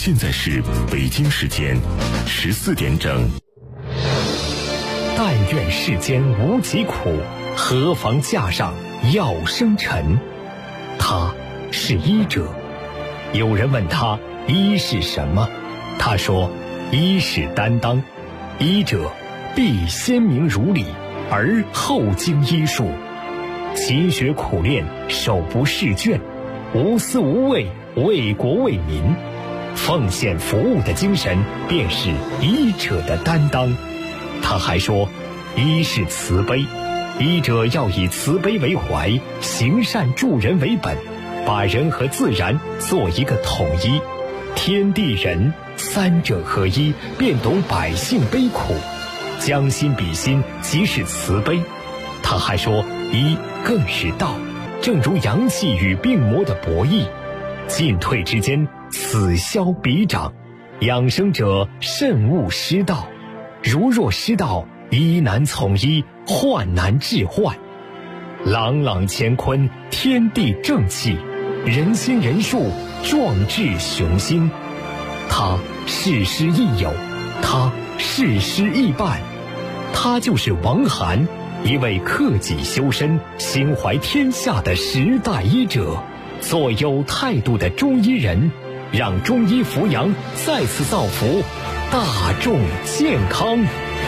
现在是北京时间14点整。 但愿世间无疾苦，何妨架上药生尘。他是医者。有人问他医是什么，他说医是担当。医者必先明如理，而后经医术，勤学苦练，手不释卷，无私无畏，为国为民，奉献服务的精神便是医者的担当。他还说医是慈悲，医者要以慈悲为怀，行善助人为本，把人和自然做一个统一，天地人三者合一，便懂百姓悲苦，将心比心，即是慈悲。他还说医更是道，正如阳气与病魔的博弈，进退之间，此消彼长，养生者慎勿失道。如若失道，医难从医，患难治患。朗朗乾坤，天地正气，人心人术，壮志雄心。他事师亦友，他事师亦伴。他就是王涵，一位克己修身、心怀天下的时代医者，做有态度的中医人，让中医扶阳再次造福大众健康。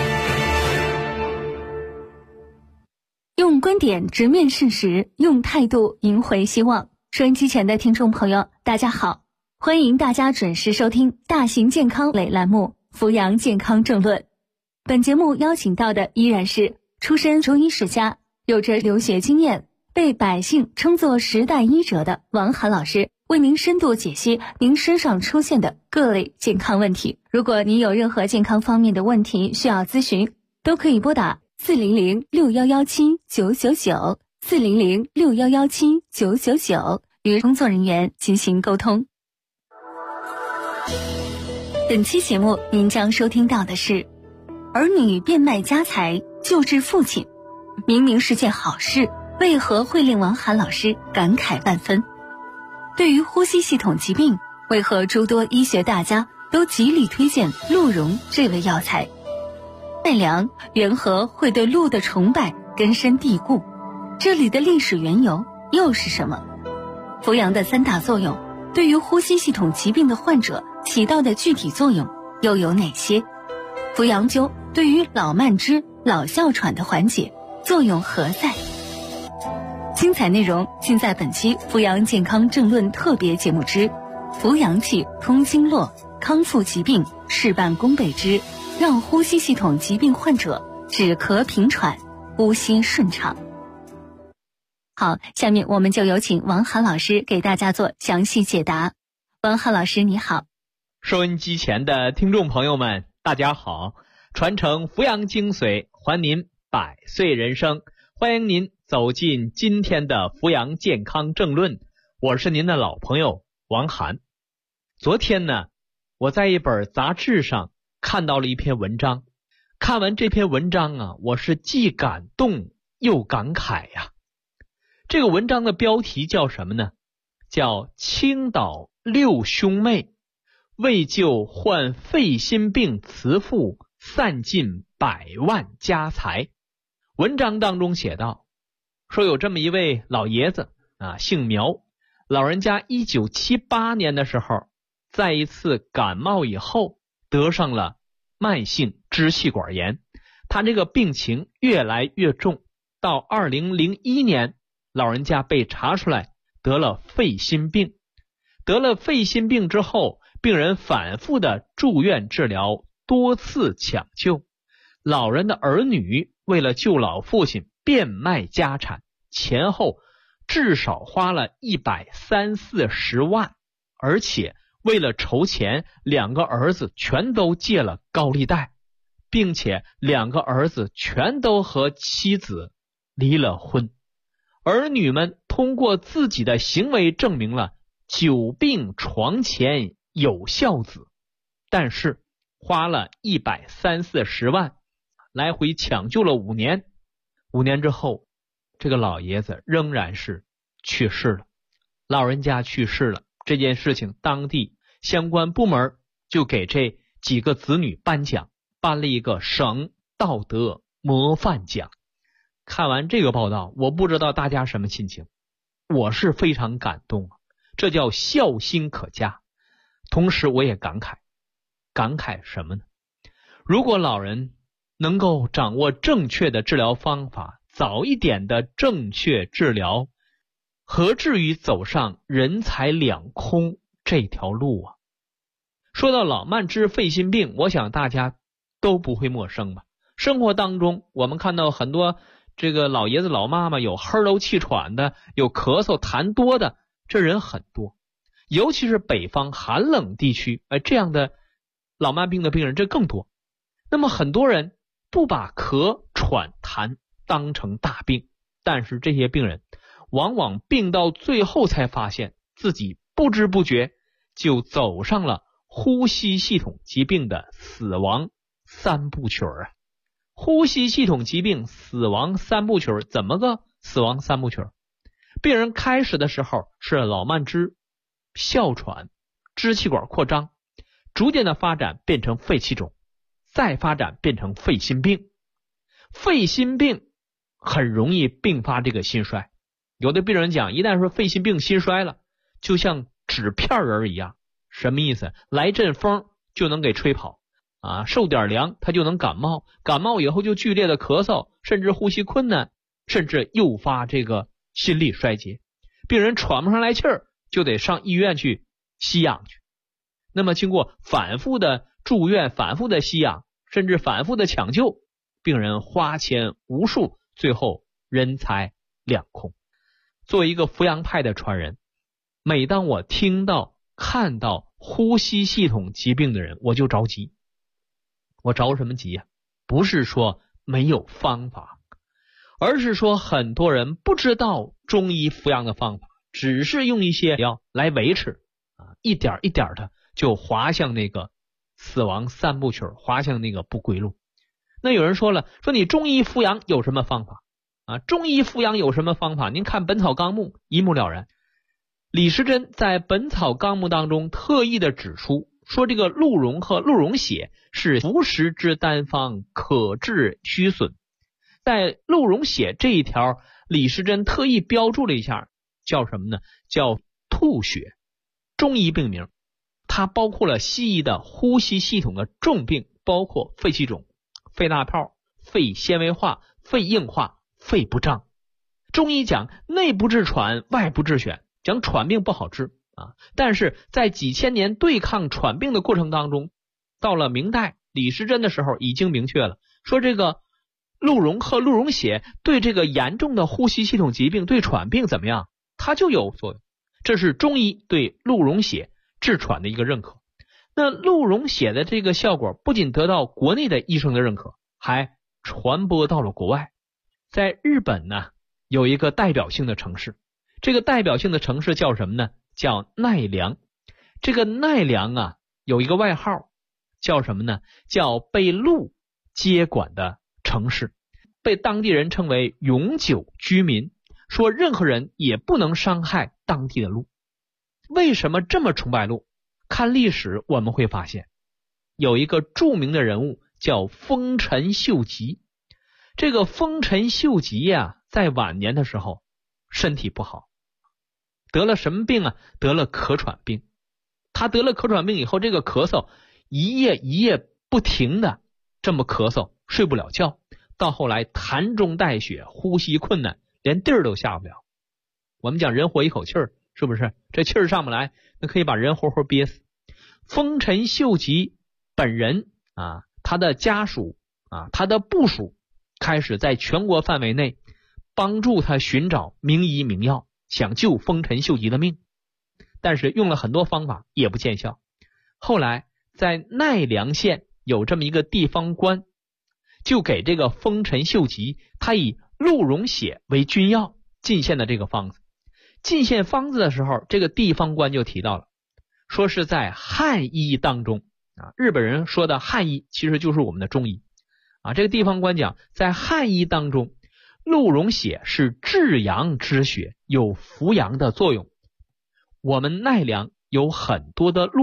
用观点直面事实，用态度赢回希望。收音机前的听众朋友，大家好，欢迎大家准时收听大型健康类栏目《扶阳健康政论》。本节目邀请到的依然是出身中医世家，有着留学经验，被百姓称作时代医者的王涵老师，为您深度解析您身上出现的各类健康问题。如果您有任何健康方面的问题需要咨询，都可以拨打400617999 400617999与工作人员进行沟通。本期节目您将收听到的是儿女变卖家财救治父亲，明明是件好事，为何会令王涵老师感慨万分？对于呼吸系统疾病，为何诸多医学大家都极力推荐鹿茸这味药材？奈良缘何会对鹿的崇拜根深蒂固？这里的历史缘由又是什么？扶阳的三大作用对于呼吸系统疾病的患者起到的具体作用又有哪些？扶阳灸对于老慢支、老哮喘的缓解作用何在？精彩内容尽在本期扶阳健康政论特别节目之扶阳气通经络，康复疾病事半功倍之让呼吸系统疾病患者止咳平喘，呼吸顺畅。好，下面我们就有请王涵老师给大家做详细解答。王涵老师你好。 收音机前的听众朋友们大家好，传承扶阳精髓，还您百岁人生，欢迎您走进今天的扶阳健康政论，我是您的老朋友王涵。昨天呢，我在一本杂志上看到了一篇文章，看完这篇文章啊，我是既感动又感慨呀。这个文章的标题叫什么呢？叫青岛六兄妹为救患肺心病慈父，散尽100万家财。文章当中写道，说有这么一位老爷子啊，姓苗，老人家1978年的时候，在一次感冒以后得上了慢性支气管炎，他这个病情越来越重，到2001年老人家被查出来得了肺心病。得了肺心病之后，病人反复的住院治疗，多次抢救，老人的儿女为了救老父亲变卖家产，前后至少花了130-140万，而且为了筹钱，2个儿子全都借了高利贷，并且2个儿子全都和妻子离了婚。儿女们通过自己的行为证明了久病床前有孝子，但是花了130-140万，来回抢救了5年。5年之后，这个老爷子仍然是去世了。老人家去世了，这件事情当地相关部门就给这几个子女颁奖，颁了一个省道德模范奖。看完这个报道，我不知道大家什么心情，我是非常感动啊，这叫孝心可嘉。同时我也感慨什么呢？如果老人能够掌握正确的治疗方法，早一点的正确治疗，何至于走上人财两空这条路啊？说到老慢支肺心病，我想大家都不会陌生吧。生活当中我们看到很多这个老爷子老妈妈有呵漏气喘的，有咳嗽痰多的，这人很多。尤其是北方寒冷地区，这样的老慢病的病人这更多。那么很多人不把咳喘痰当成大病，但是这些病人往往病到最后才发现自己不知不觉就走上了呼吸系统疾病的死亡三部曲啊！呼吸系统疾病死亡三部曲，怎么个死亡三部曲？病人开始的时候是老慢支、哮喘、支气管扩张，逐渐的发展变成肺气肿，再发展变成肺心病。肺心病很容易并发这个心衰，有的病人讲，一旦说肺心病心衰了，就像纸片人一样。什么意思？来阵风就能给吹跑啊，受点凉他就能感冒，感冒以后就剧烈的咳嗽，甚至呼吸困难，甚至诱发这个心力衰竭，病人喘不上来气儿，就得上医院去吸氧去。那么经过反复的住院，反复的吸氧，甚至反复的抢救，病人花钱无数，最后人财两空。作为一个扶阳派的传人，每当我听到看到呼吸系统疾病的人，我就着急。我着什么急呀？不是说没有方法，而是说很多人不知道中医扶阳的方法，只是用一些药来维持一点一点的就滑向那个死亡三部曲，滑向那个不归路。那有人说了，说你中医扶阳有什么方法啊？中医扶阳有什么方法？您看《本草纲目》一目了然。李时珍在《本草纲目》当中特意的指出，说这个鹿茸和鹿茸血是服食之单方，可治虚损。在鹿茸血这一条，李时珍特意标注了一下，叫什么呢？叫吐血。中医病名，它包括了西医的呼吸系统的重病，包括肺气肿、肺大泡、肺纤维化、肺硬化、肺不胀。中医讲内部治喘，外部治选，讲喘病不好治但是在几千年对抗喘病的过程当中，到了明代李时珍的时候已经明确了，说这个鹿茸和鹿茸血对这个严重的呼吸系统疾病，对喘病怎么样？它就有作用。这是中医对鹿茸血治喘的一个认可。那鹿茸血的这个效果不仅得到国内的医生的认可，还传播到了国外。在日本呢，有一个代表性的城市，这个代表性的城市叫什么呢？叫奈良。这个奈良有一个外号叫什么呢？叫被鹿接管的城市，被当地人称为永久居民，说任何人也不能伤害当地的鹿。为什么这么崇拜鹿？看历史我们会发现，有一个著名的人物叫丰臣秀吉。这个丰臣秀吉在晚年的时候身体不好，得了什么病啊？得了咳喘病。他得了咳喘病以后，这个咳嗽一夜一夜不停的这么咳嗽，睡不了觉，到后来痰中带血，呼吸困难，连地儿都下不了。我们讲人活一口气儿，是不是？这气儿上不来，那可以把人活活憋死。丰臣秀吉本人他的家属他的部属开始在全国范围内帮助他寻找名医名药，想救丰臣秀吉的命，但是用了很多方法也不见效。后来在奈良县有这么一个地方官，就给这个丰臣秀吉他以鹿茸血为君药进献的这个方子。进献方子的时候，这个地方官就提到了，说是在汉医当中日本人说的汉医其实就是我们的中医这个地方官讲，在汉医当中，鹿茸血是治阳之血，有扶阳的作用。我们奈良有很多的鹿，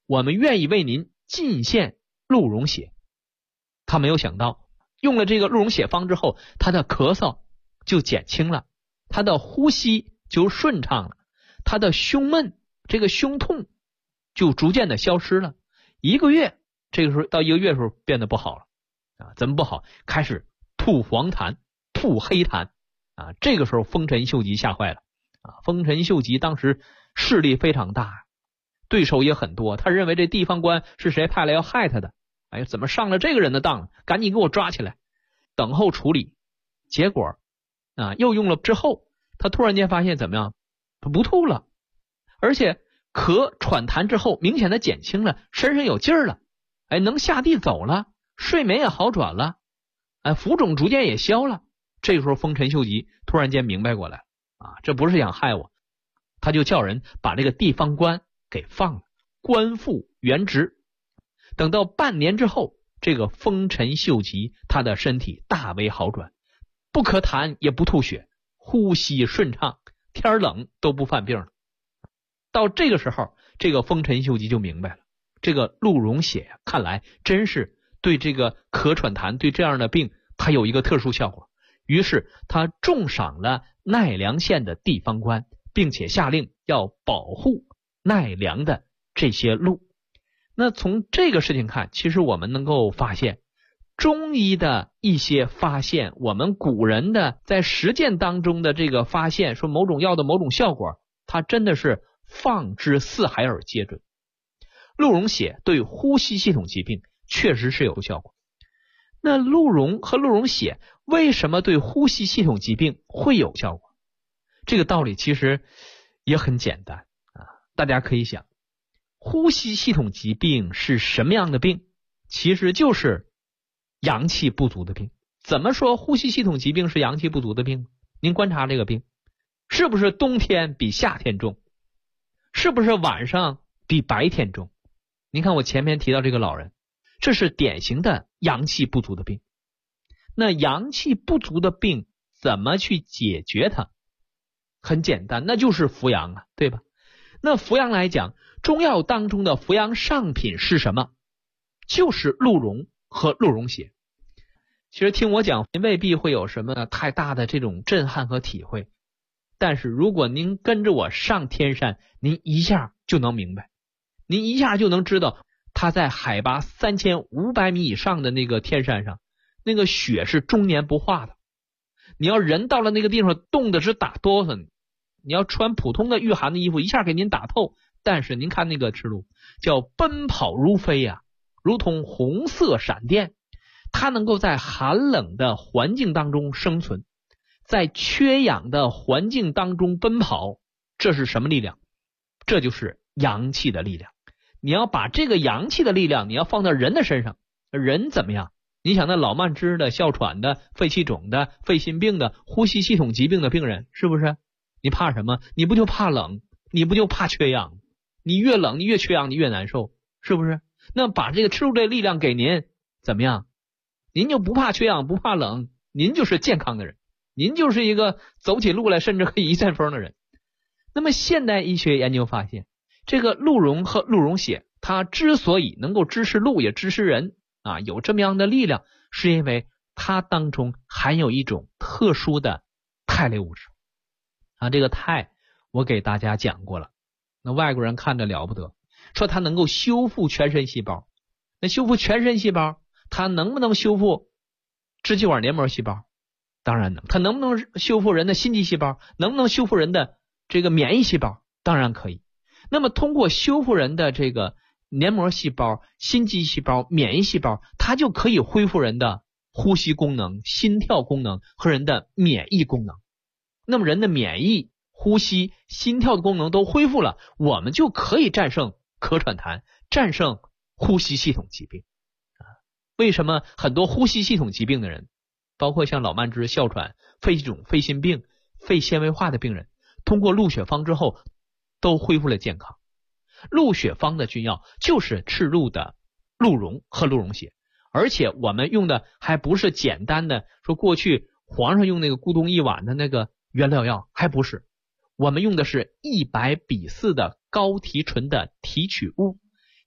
我们愿意为您进献鹿茸血。他没有想到，用了这个鹿茸血方之后，他的咳嗽就减轻了，他的呼吸就顺畅了，他的胸闷，这个胸痛就逐渐的消失了。1个月，这个时候到1个月的时候变得不好了怎么不好？开始吐黄痰，吐黑痰这个时候丰臣秀吉吓坏了丰臣秀吉当时势力非常大，对手也很多，他认为这地方官是谁派来要害他的，怎么上了这个人的当，赶紧给我抓起来，等候处理。结果又用了之后，他突然间发现怎么样？他不吐了，而且咳喘痰之后明显的减轻了，身上有劲儿了，能下地走了，睡眠也好转了，浮肿逐渐也消了。这个时候丰臣秀吉突然间明白过来这不是想害我，他就叫人把这个地方官给放了，官复原职。等到半年之后，这个丰臣秀吉他的身体大为好转，不咳痰也不吐血，呼吸顺畅，天冷都不犯病了。到这个时候，这个丰臣秀吉就明白了，这个鹿茸血看来真是对这个咳喘痰，对这样的病它有一个特殊效果。于是他重赏了奈良县的地方官，并且下令要保护奈良的这些鹿。那从这个事情看，其实我们能够发现中医的一些发现，我们古人的在实践当中的这个发现，说某种药的某种效果，它真的是放之四海而皆准。鹿茸血对呼吸系统疾病确实是有效果。那鹿茸和鹿茸血为什么对呼吸系统疾病会有效果？这个道理其实也很简单大家可以想，呼吸系统疾病是什么样的病？其实就是阳气不足的病。怎么说呼吸系统疾病是阳气不足的病？您观察这个病，是不是冬天比夏天重？是不是晚上比白天重？您看我前面提到这个老人，这是典型的阳气不足的病。那阳气不足的病怎么去解决它？很简单，那就是扶阳对吧？那扶阳来讲，中药当中的扶阳上品是什么？就是鹿茸和鹿茸血。其实听我讲，您未必会有什么太大的这种震撼和体会，但是如果您跟着我上天山，您一下就能明白，您一下就能知道，他在海拔3500米以上的那个天山上，那个雪是终年不化的。你要人到了那个地方，冻得直打哆嗦，你要穿普通的御寒的衣服，一下给您打透。但是您看那个赤鹿，叫奔跑如飞如同红色闪电，它能够在寒冷的环境当中生存，在缺氧的环境当中奔跑，这是什么力量？这就是阳气的力量。你要把这个阳气的力量，你要放到人的身上，人怎么样？你想那老慢支的、哮喘的、肺气肿的、肺心病的、呼吸系统疾病的病人，是不是？你怕什么？你不就怕冷？你不就怕缺氧？你越冷，你越缺氧，你越难受，是不是？那把这个赤鹿这力量给您，怎么样？您就不怕缺氧，不怕冷，您就是健康的人，您就是一个走起路来甚至可以一阵风的人。那么现代医学研究发现，这个鹿茸和鹿茸血，它之所以能够支持鹿也支持人有这么样的力量，是因为它当中含有一种特殊的肽类物质这个肽我给大家讲过了，那外国人看着了不得，说它能够修复全身细胞。那修复全身细胞，它能不能修复支气管黏膜细胞？当然能。它能不能修复人的心肌细胞？能不能修复人的这个免疫细胞？当然可以。那么通过修复人的这个黏膜细胞、心肌细胞、免疫细胞，它就可以恢复人的呼吸功能、心跳功能和人的免疫功能。那么人的免疫、呼吸、心跳的功能都恢复了，我们就可以战胜咳喘痰，战胜呼吸系统疾病为什么很多呼吸系统疾病的人，包括像老慢支、哮喘、肺气肿、肺心病、肺纤维化的病人，通过鹿血方之后都恢复了健康？鹿血方的菌药就是赤鹿的鹿茸和鹿茸血，而且我们用的还不是简单的说过去皇上用那个咕咚一碗的那个原料药，还不是，我们用的是100比4的高提纯的提取物。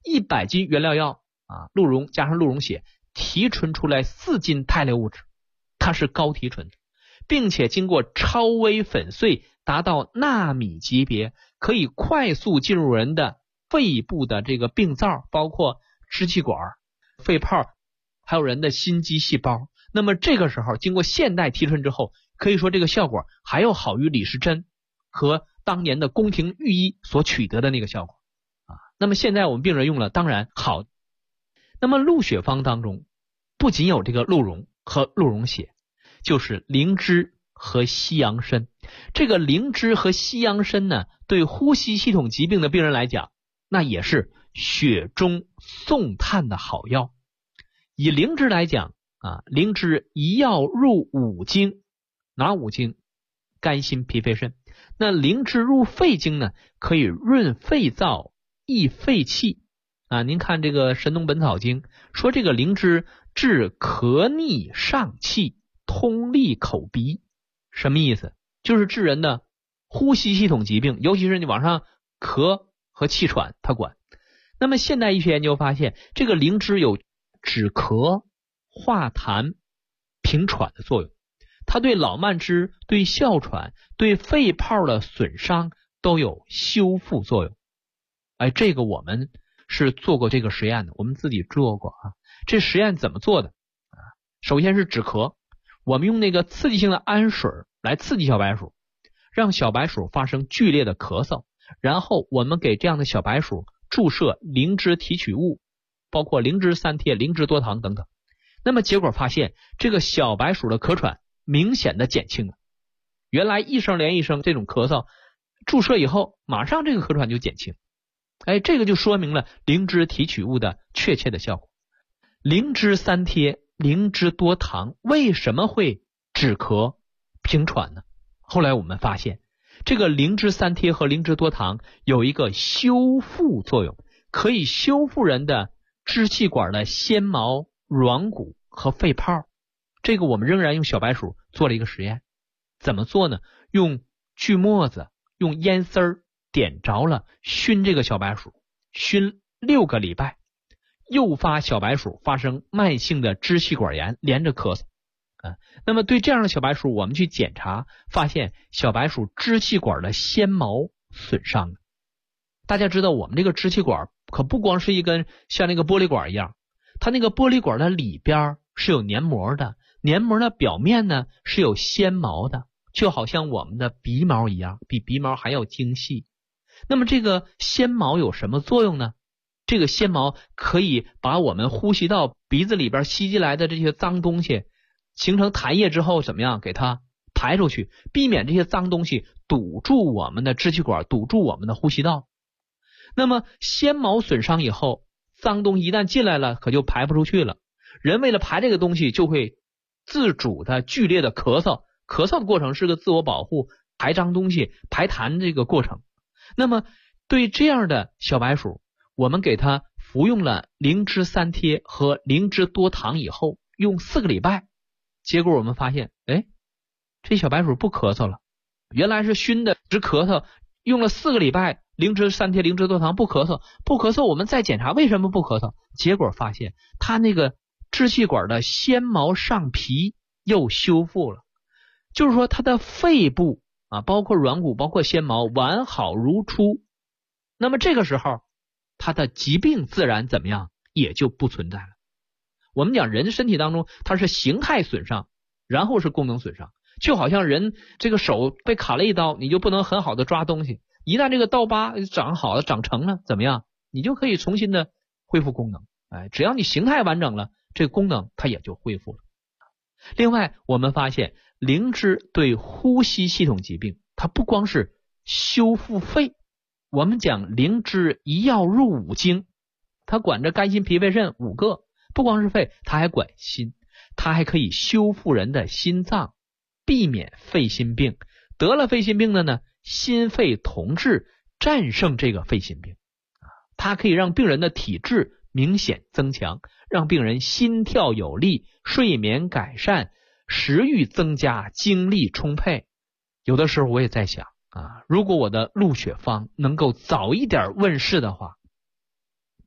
100斤原料药啊，鹿茸加上鹿茸血提纯出来4斤肽类物质，它是高提纯的，并且经过超微粉碎达到纳米级别，可以快速进入人的肺部的这个病灶，包括支气管、肺泡，还有人的心肌细胞。那么这个时候经过现代提纯之后，可以说这个效果还要好于李时珍和当年的宫廷御医所取得的那个效果啊。那么现在我们病人用了当然好。那么鹿血方当中不仅有这个鹿茸和鹿茸血，就是灵芝和西洋参。这个灵芝和西洋参呢，对呼吸系统疾病的病人来讲，那也是雪中送炭的好药。以灵芝来讲啊，灵芝一药入5经，哪5经？肝心脾肺肾。那灵芝入肺经呢，可以润肺燥、益肺气啊。您看这个《神农本草经》说，这个灵芝治咳逆上气、通利口鼻，什么意思？就是治人的呼吸系统疾病，尤其是你往上咳和气喘，它管。那么现代医学研究发现，这个灵芝有止咳、化痰、平喘的作用，它对老慢支、对哮喘、对肺泡的损伤都有修复作用。哎，这个我们是做过这个实验的，我们自己做过啊。这实验怎么做的啊？首先是止咳，我们用那个刺激性的氨水来刺激小白鼠，让小白鼠发生剧烈的咳嗽，然后我们给这样的小白鼠注射灵芝提取物，包括灵芝三萜、灵芝多糖等等。那么结果发现，这个小白鼠的咳喘明显的减轻了。原来一声连一声这种咳嗽，注射以后马上这个咳喘就减轻。哎，这个就说明了灵芝提取物的确切的效果。灵芝三萜、灵芝多糖为什么会止咳平喘呢？后来我们发现，这个灵芝三萜和灵芝多糖有一个修复作用，可以修复人的支气管的纤毛、软骨和肺泡。这个我们仍然用小白鼠做了一个实验。怎么做呢？用锯末子、用烟丝儿点着了，熏这个小白鼠，熏6个礼拜，诱发小白鼠发生慢性的支气管炎，连着咳嗽。那么对这样的小白鼠，我们去检查，发现小白鼠支气管的纤毛损伤了。大家知道，我们这个支气管可不光是一根像那个玻璃管一样，它那个玻璃管的里边是有黏膜的，黏膜的表面呢是有纤毛的，就好像我们的鼻毛一样，比鼻毛还要精细。那么这个纤毛有什么作用呢？这个纤毛可以把我们呼吸道鼻子里边吸进来的这些脏东西形成痰液之后，怎么样给它排出去，避免这些脏东西堵住我们的支气管，堵住我们的呼吸道。那么纤毛损伤以后，脏东西一旦进来了，可就排不出去了。人为了排这个东西，就会自主的剧烈的咳嗽，咳嗽的过程是个自我保护，排脏东西、排痰这个过程。那么对这样的小白鼠，我们给它服用了灵芝三萜和灵芝多糖以后，用4个礼拜，结果我们发现，哎，这小白鼠不咳嗽了。原来是熏的直咳嗽，用了4个礼拜，灵芝三萜、灵芝多糖不咳嗽，我们再检查为什么不咳嗽，结果发现它那个支气管的纤毛上皮又修复了，就是说它的肺部啊，包括软骨、包括纤毛完好如初。那么这个时候它的疾病自然怎么样也就不存在了。我们讲人身体当中它是形态损伤，然后是功能损伤，就好像人这个手被砍了一刀，你就不能很好的抓东西，一旦这个刀疤长好了、长成了，怎么样你就可以重新的恢复功能。哎，只要你形态完整了，这个功能它也就恢复了。另外我们发现灵芝对呼吸系统疾病，它不光是修复肺，我们讲灵芝一药入5经，它管着肝心脾肺肾5个，不光是肺，它还管心，它还可以修复人的心脏，避免肺心病。得了肺心病的呢，心肺同治，战胜这个肺心病。它可以让病人的体质明显增强，让病人心跳有力，睡眠改善，食欲增加，精力充沛。有的时候我也在想如果我的鹿血方能够早一点问世的话，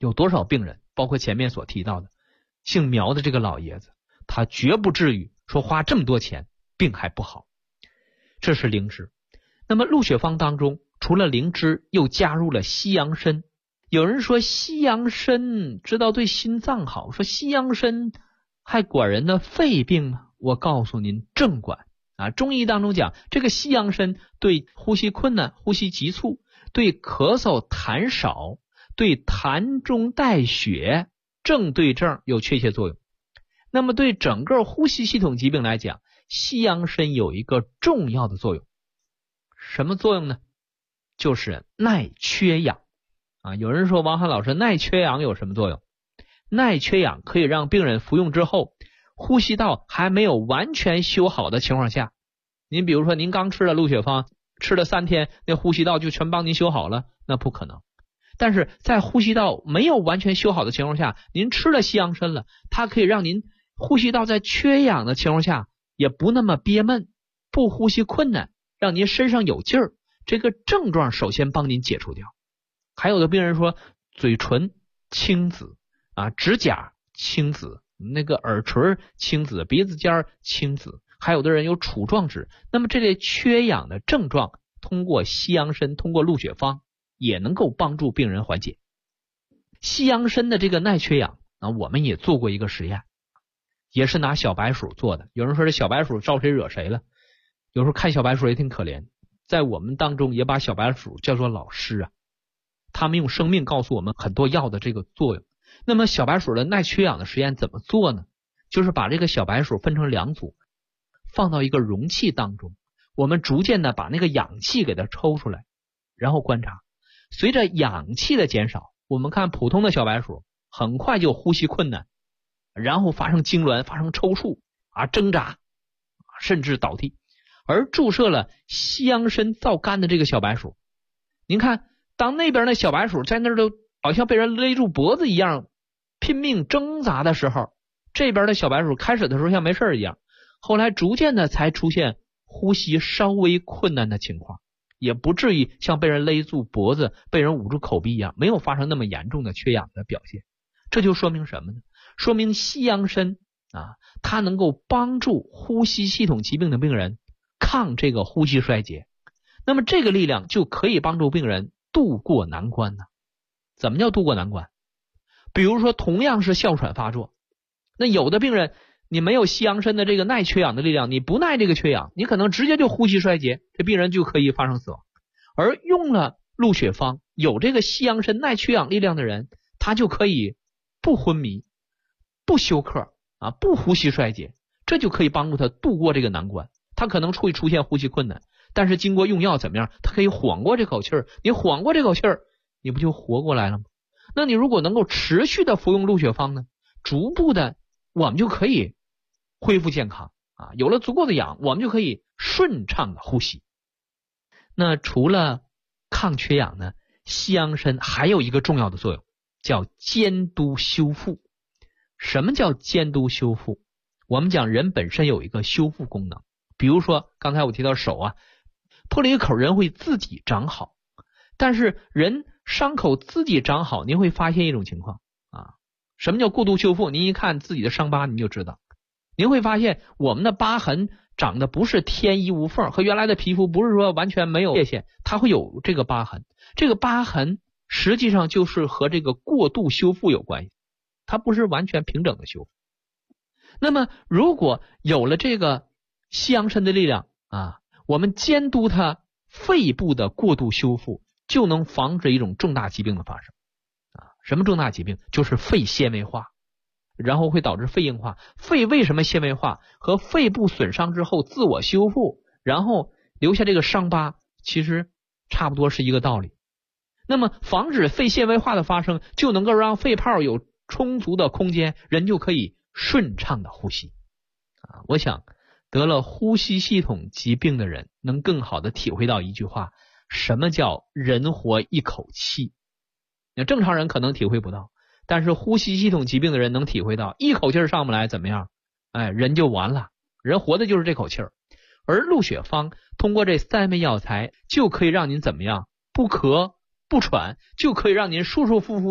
有多少病人，包括前面所提到的姓苗的这个老爷子，他绝不至于说花这么多钱病还不好。这是灵芝。那么鹿血方当中除了灵芝又加入了西洋参。有人说西洋参知道对心脏好，说西洋参还管人的肺病吗？我告诉您正管中医当中讲，这个西洋参对呼吸困难、呼吸急促，对咳嗽痰少，对痰中带血正对症有确切作用。那么对整个呼吸系统疾病来讲，西洋参有一个重要的作用。什么作用呢？就是耐缺氧有人说王涵老师，耐缺氧有什么作用？耐缺氧可以让病人服用之后，呼吸道还没有完全修好的情况下，您比如说您刚吃了鹿血方，吃了3天，那呼吸道就全帮您修好了，那不可能。但是在呼吸道没有完全修好的情况下，您吃了西洋参了，它可以让您呼吸道在缺氧的情况下也不那么憋闷，不呼吸困难，让您身上有劲儿，这个症状首先帮您解除掉。还有的病人说嘴唇青紫指甲青紫，那个耳垂青紫，鼻子尖青紫，还有的人有杵状指。那么这类缺氧的症状，通过西洋参，通过鹿血方也能够帮助病人缓解。西洋参的这个耐缺氧我们也做过一个实验，也是拿小白鼠做的。有人说这小白鼠招谁惹谁了？有时候看小白鼠也挺可怜，在我们当中也把小白鼠叫做老师他们用生命告诉我们很多药的这个作用。那么小白鼠的耐缺氧的实验怎么做呢？就是把这个小白鼠分成2组，放到一个容器当中，我们逐渐的把那个氧气给它抽出来，然后观察，随着氧气的减少，我们看普通的小白鼠很快就呼吸困难，然后发生痉挛，发生抽搐挣扎，甚至倒地。而注射了西洋参皂苷的这个小白鼠，您看当那边的小白鼠在那儿都好像被人勒住脖子一样拼命挣扎的时候，这边的小白鼠开始的时候像没事一样，后来逐渐的才出现呼吸稍微困难的情况，也不至于像被人勒住脖子、被人捂住口鼻一样，没有发生那么严重的缺氧的表现。这就说明什么呢？说明西洋参它能够帮助呼吸系统疾病的病人抗这个呼吸衰竭。那么这个力量就可以帮助病人渡过难关呢。怎么叫渡过难关？比如说同样是哮喘发作，那有的病人你没有西洋参的这个耐缺氧的力量，你不耐这个缺氧，你可能直接就呼吸衰竭，这病人就可以发生死亡。而用了鹿血方，有这个西洋参耐缺氧力量的人，他就可以不昏迷，不休克不呼吸衰竭，这就可以帮助他度过这个难关。他可能会出现呼吸困难，但是经过用药怎么样，他可以缓过这口气儿。你缓过这口气儿，你不就活过来了吗？那你如果能够持续的服用鹿血方呢，逐步的我们就可以恢复健康有了足够的氧，我们就可以顺畅的呼吸。那除了抗缺氧呢，西洋参还有一个重要的作用，叫监督修复。什么叫监督修复？我们讲人本身有一个修复功能，比如说刚才我提到手破了一个口，人会自己长好。但是人伤口自己长好，您会发现一种情况什么叫过度修复？您一看自己的伤疤您就知道，您会发现我们的疤痕长得不是天衣无缝，和原来的皮肤不是说完全没有界限，它会有这个疤痕。这个疤痕实际上就是和这个过度修复有关系，它不是完全平整的修复。那么如果有了这个西洋参的力量我们监督它肺部的过度修复，就能防止一种重大疾病的发生什么重大疾病？就是肺纤维化，然后会导致肺硬化。肺为什么纤维化？和肺部损伤之后自我修复，然后留下这个伤疤，其实差不多是一个道理。那么防止肺纤维化的发生，就能够让肺泡有充足的空间，人就可以顺畅的呼吸我想得了呼吸系统疾病的人能更好的体会到一句话，什么叫人活一口气。正常人可能体会不到，但是呼吸系统疾病的人能体会到，一口气上不来怎么样人就完了，人活的就是这口气儿。而鹿血方通过这3味药材就可以让您怎么样，不咳不喘，就可以让您舒舒服服的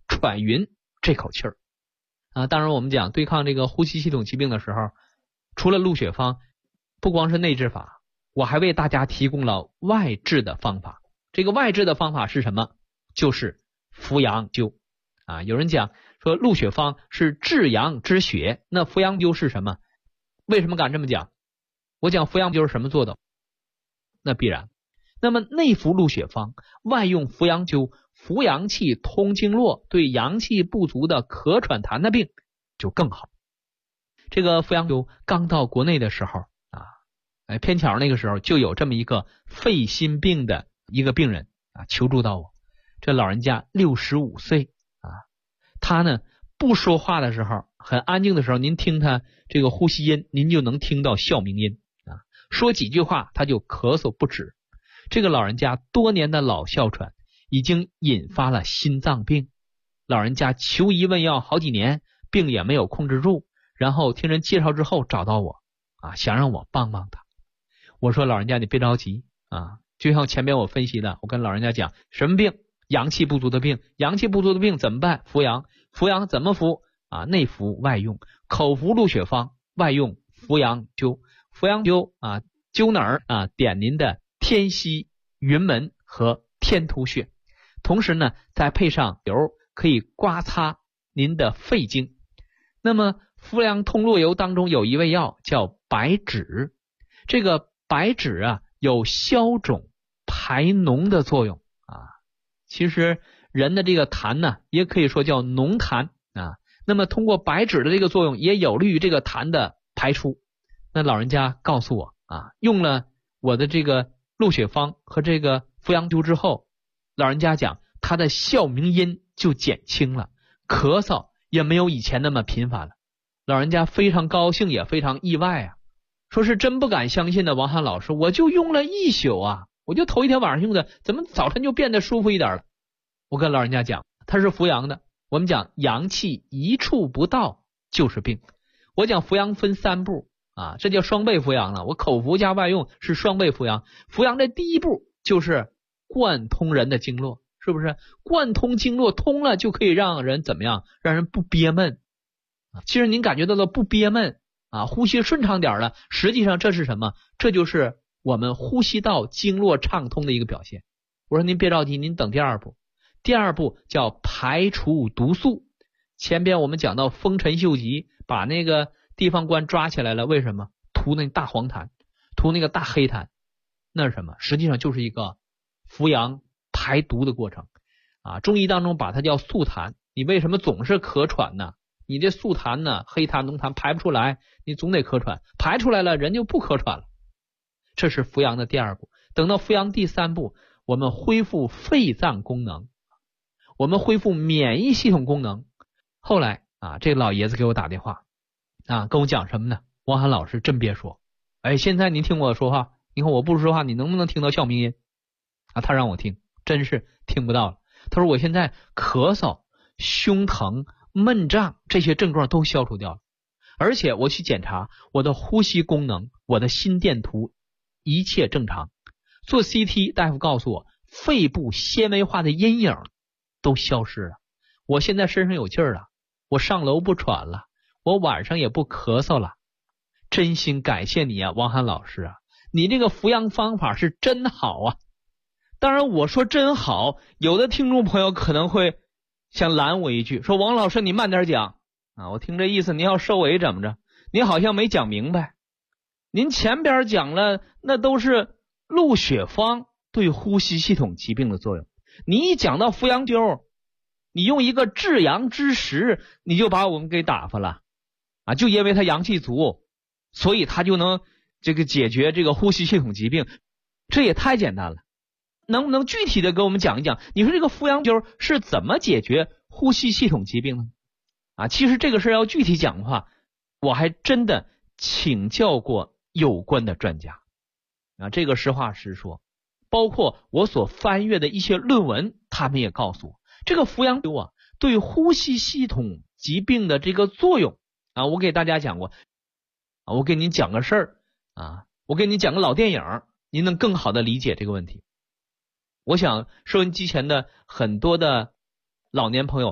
喘匀这口气儿啊。当然我们讲对抗这个呼吸系统疾病的时候，除了鹿血芳，不光是内治法，我还为大家提供了外治的方法。这个外治的方法是什么？就是扶阳灸啊。有人讲说鹿血芳是治阳之血，那扶阳灸是什么？为什么敢这么讲？我讲扶阳灸是什么做的？那必然。那么内服鹿血芳，外用扶阳灸，扶阳气通经络，对阳气不足的咳喘痰的病就更好。这个扶阳灸刚到国内的时候啊，偏巧那个时候就有这么一个肺心病的一个病人啊求助到我。这老人家65岁啊，他呢不说话的时候，很安静的时候，您听他这个呼吸音，您就能听到哮鸣音啊。说几句话他就咳嗽不止。这个老人家多年的老哮喘已经引发了心脏病，老人家求医问药好几年，病也没有控制住，然后听人介绍之后找到我啊，想让我帮帮他。我说老人家你别着急啊，就像前边我分析的，我跟老人家讲什么病？阳气不足的病。阳气不足的病怎么办？扶阳。扶阳怎么扶啊？内服外用，口服鹿血芳，外用扶阳灸。扶阳灸啊，灸哪儿啊？点您的天溪、云门和天突穴，同时呢再配上油，可以刮擦您的肺经。那么扶阳通络油当中有一味药叫白芷，这个白芷啊有消肿排脓的作用啊。其实人的这个痰呢，也可以说叫浓痰啊。那么通过白芷的这个作用，也有利于这个痰的排出。那老人家告诉我啊，用了我的这个鹿血芳和这个扶阳灸之后，老人家讲他的哮鸣音就减轻了，咳嗽也没有以前那么频繁了。老人家非常高兴，也非常意外啊，说是真不敢相信的，王涵老师，我就用了一宿啊，我就头一天晚上用的，怎么早晨就变得舒服一点了？我跟老人家讲，他是扶阳的。我们讲阳气一处不到就是病。我讲扶阳分3步啊，这叫双倍扶阳了。我口服加外用是双倍扶阳。扶阳的第一步就是贯通人的经络，是不是？贯通经络通了，就可以让人怎么样？让人不憋闷。其实您感觉到了不憋闷啊，呼吸顺畅点了，实际上这是什么？这就是我们呼吸道经络畅通的一个表现。我说您别着急，您等第2步。第2步叫排除毒素。前边我们讲到丰臣秀吉把那个地方官抓起来了，为什么？涂那大黄痰，涂那个大黑痰，那是什么？实际上就是一个扶阳排毒的过程啊。中医当中把它叫肃痰。你为什么总是咳喘呢？你这肃痰呢，黑痰浓痰排不出来，你总得咳喘，排出来了人就不咳喘了。这是扶阳的第2步。等到扶阳第3步，我们恢复肺脏功能，我们恢复免疫系统功能。后来啊，这老爷子给我打电话啊，跟我讲什么呢？王涵老师真别说，哎，现在您听我说话，你看我不说话，你能不能听到哮鸣音啊？他让我听，真是听不到了。他说我现在咳嗽、胸疼、闷胀这些症状都消除掉了，而且我去检查我的呼吸功能，我的心电图一切正常。做 CT 大夫告诉我，肺部纤维化的阴影都消失了，我现在身上有劲儿了，我上楼不喘了，我晚上也不咳嗽了。真心感谢你啊，王涵老师啊，你这个扶阳方法是真好啊。当然我说真好，有的听众朋友可能会想拦我一句，说王老师你慢点讲啊，我听这意思您要收尾怎么着？您好像没讲明白。您前边讲了，那都是鹿血芳对呼吸系统疾病的作用。你一讲到扶阳灸，你用一个治阳之实，你就把我们给打发了啊！就因为它阳气足，所以它就能这个解决这个呼吸系统疾病，这也太简单了。能不能具体的给我们讲一讲，你说这个扶阳灸是怎么解决呼吸系统疾病呢？啊，其实这个事要具体讲的话，我还真的请教过有关的专家啊，这个实话实说，包括我所翻阅的一些论文，他们也告诉我，这个扶阳灸啊，对呼吸系统疾病的这个作用啊，我给大家讲过啊，我给您讲个事儿啊，我给您讲个老电影，您能更好的理解这个问题。我想收音机前的很多的老年朋友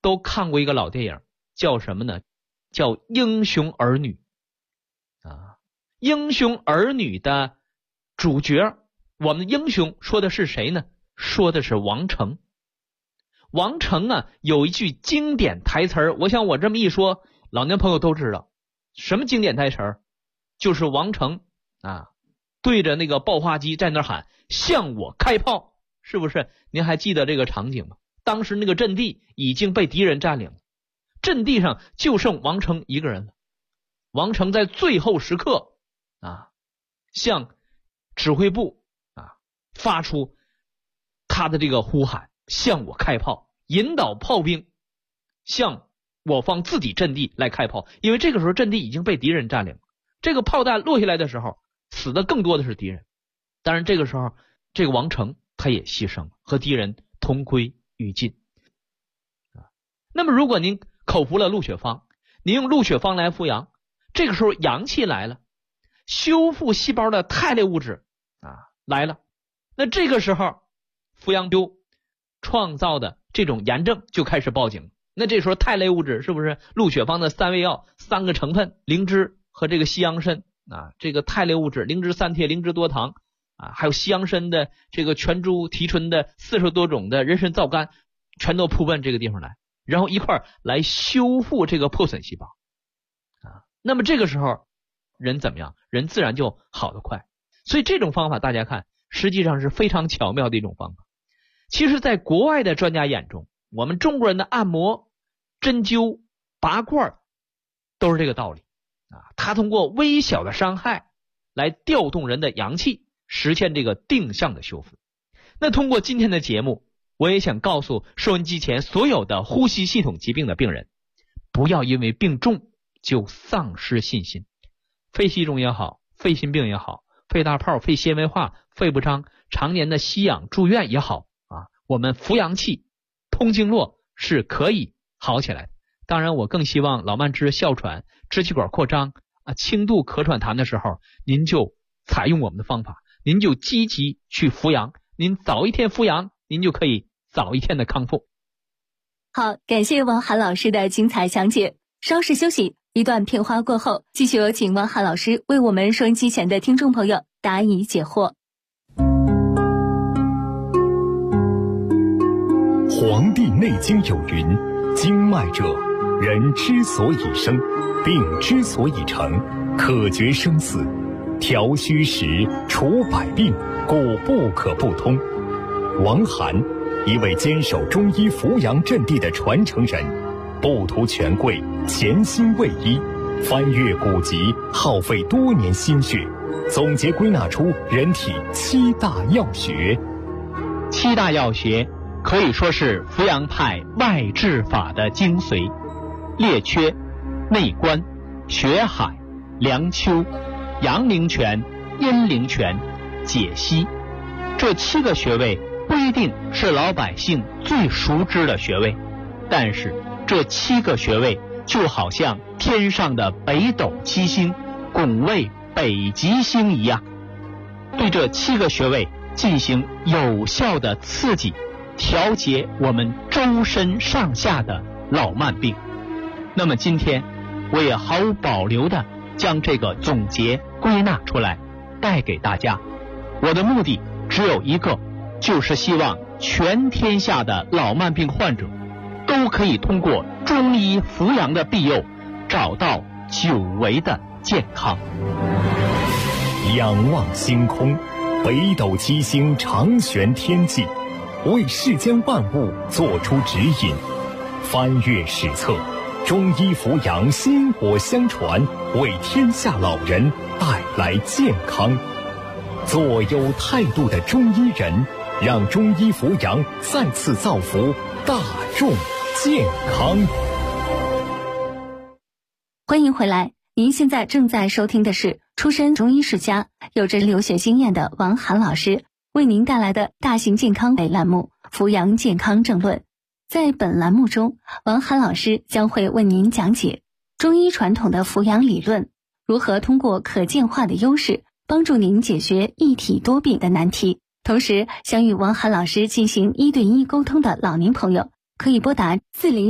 都看过一个老电影，叫什么呢？叫《英雄儿女》啊。英雄儿女的主角，我们的英雄说的是谁呢？说的是王成。王成啊，有一句经典台词儿，我想我这么一说，老年朋友都知道什么经典台词儿，就是王成啊对着那个爆发机在那喊向我开炮，是不是？您还记得这个场景吗？当时那个阵地已经被敌人占领了，阵地上就剩王成一个人了。王成在最后时刻啊，向指挥部啊发出他的这个呼喊，向我开炮，引导炮兵向我方自己阵地来开炮。因为这个时候阵地已经被敌人占领了，这个炮弹落下来的时候，死的更多的是敌人。当然这个时候这个王成他也牺牲了，和敌人同归于尽。那么如果您口服了陆雪芳，您用陆雪芳来服阳，这个时候阳气来了，修复细胞的肽类物质啊来了，那这个时候服阳灸创造的这种炎症就开始报警。那这时候肽类物质是不是陆雪芳的3味药3个成分，灵芝和这个西洋参啊，这个肽类物质灵芝三萜、灵芝多糖啊，还有西洋参的这个全株提纯的40多种的人参皂苷，全都扑奔这个地方来，然后一块来修复这个破损细胞啊。那么这个时候人怎么样？人自然就好得快。所以这种方法大家看实际上是非常巧妙的一种方法。其实在国外的专家眼中，我们中国人的按摩、针灸、拔罐都是这个道理啊。它通过微小的伤害来调动人的阳气，实现这个定向的修复。那通过今天的节目，我也想告诉收音机前所有的呼吸系统疾病的病人，不要因为病重就丧失信心。肺气肿也好，肺心病也好，肺大泡、肺纤维化、肺不张、常年的吸氧住院也好啊，我们扶阳气、通经络是可以好起来的。当然我更希望老慢支、哮喘、支气管扩张啊、轻度咳喘痰的时候，您就采用我们的方法，您就积极去扶阳，您早一天扶阳，您就可以早一天的康复。 好，感谢王涵老师的精彩讲解。稍事休息，一段片花过后，继续有请王涵老师为我们收音机前的听众朋友答疑解惑。 黄帝内经有云，经脉者，人之所以生，病之所以成，可决生死，调虚实，除百病，故不可不通。王涵，一位坚守中医扶阳阵地的传承人，不图权贵，潜心为医，翻阅古籍，耗费多年心血，总结归纳出人体7大要穴。 7大要穴可以说是扶阳派外治法的精髓：列缺、内关、血海、梁丘、阳陵泉、阴陵泉、解析。这7个穴位不一定是老百姓最熟知的穴位，但是这7个穴位就好像天上的北斗7星拱卫北极星一样，对这7个穴位进行有效的刺激，调节我们周身上下的老慢病。那么今天我也毫无保留的将这个总结归纳出来带给大家。我的目的只有一个，就是希望全天下的老慢病患者都可以通过中医扶阳的庇佑，找到久违的健康。 仰望星空，北斗7星长悬天际，为世间万物做出指引。翻阅史册，中医扶阳薪火相传，为天下老人带来健康。做有态度的中医人，让中医扶阳再次造福大众健康。 欢迎回来，您现在正在收听的是出身中医世家、有着留学经验的王涵老师为您带来的大型健康类栏目《扶阳健康政论》。在本栏目中，王涵老师将会为您讲解中医传统的扶阳理论，如何通过可见化的优势帮助您解决一体多病的难题。同时，想与王涵老师进行1对1沟通的老年朋友， 可以拨打